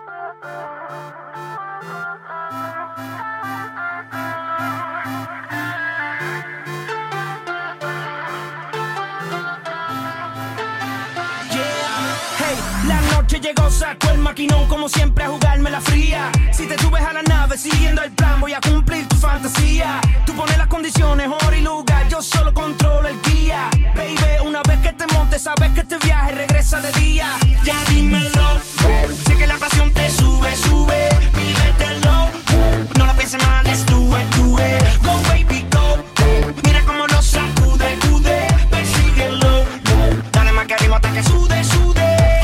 La noche llegó, sacó el maquinón como siempre a jugarme la fría. Si te subes a la nave siguiendo el plan, voy a cumplir tu fantasía. Tú pones las condiciones, hora y lugar, yo solo controlo el guía. Baby, una vez que te montes, sabes que este viaje regresa de día. Ya dímelo, sé que la pasión te sube, sube. Vívetelo, no la pienses más, let's do it, do it. Go baby, go, mira cómo lo sacude, cude. Persíguelo, dale más que ritmo hasta que sude, sude.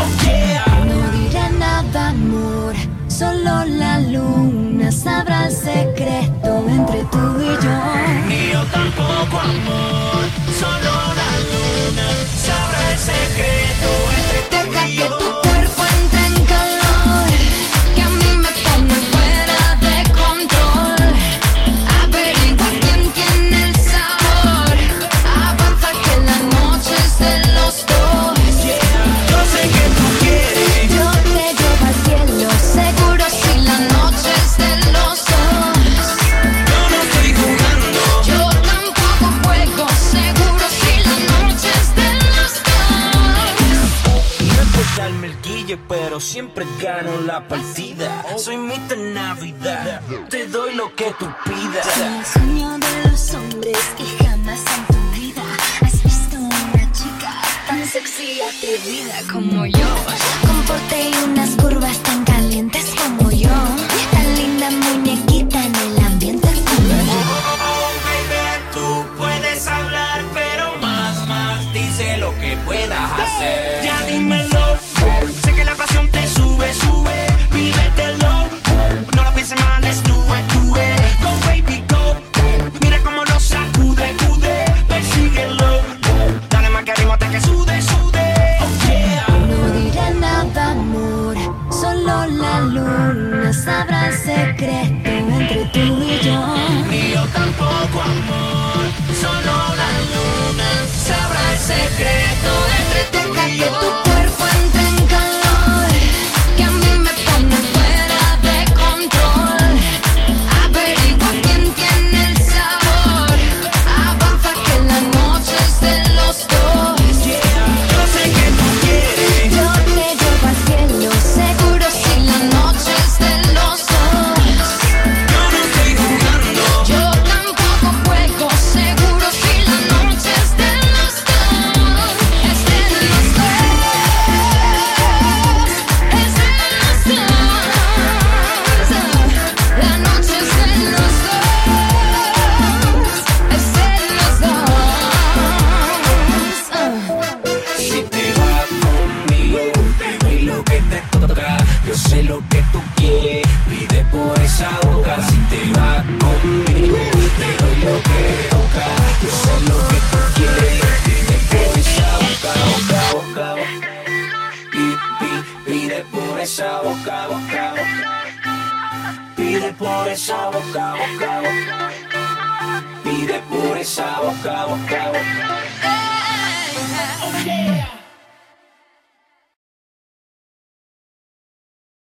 No dirá nada, amor, solo la luna sabrá el secreto entre tú y yo. Ni yo tampoco, amor, solo la luna sabrá el secreto entre tú Deja y que yo. tu cuerpo entre en calor, que a mí me pone fuera de control. Averigua quién tiene el sabor, avanza que la noche es de los dos. Yo sé que tú quieres, Yo te llevo al cielo, seguro si la noche es de los dos. yo no estoy jugando. Yo tampoco juego, seguro si la noche es de los dos. No es por darme el guille, pero siempre gano la partida. Soy Mr. Navidad, te doy lo que tú pidas. El sueño de los hombres y jamás en tu vida has visto una chica tan sexy y atrevida como yo, con porte y unas curvas tan calientes como yo, tan linda muñequita en el ambiente como yo. Oh, baby, tú puedes hablar, pero más, dice lo que puedas hacer. Ya dímelo, sé que la pasión te sube, sube, vívetelo, no lo pienses más, let's do it, do it. Go baby, go, mira cómo lo sacude, cude, persíguelo, dale más que ritmo hasta que sude, sude. Oh yeah. No dirá nada, amor, solo la luna sabrá el secreto entre tú y yo. Ni yo tampoco, amor, solo la luna sabrá el secreto entre tú Deja y que yo. tu cuerpo entre en calor, que a mí me pone fuera de control. Averigua quién tiene el sabor, avanza que la noche es de los dos. Yo sé que tú quieres, Yo te llevo al cielo, seguro si la noche es de los dos. yo no estoy jugando. Yo tampoco juego, seguro si la noche es de los dos. Es de los dos. Es de los dos. La noche es de los dos. Es de los dos. Si te vas conmigo, te doy lo que te toca. Yo sé lo que tú quieres, pide por esa boca. Si te vas conmigo, te doy lo que te toca. Yo sé lo que tú quieres, pide por esa boca, boca, boca, boca. Pide por esa boca, boca, boca. Pide por esa boca, boca, boca. Pide por esa boca, boca, boca. Oh yeah.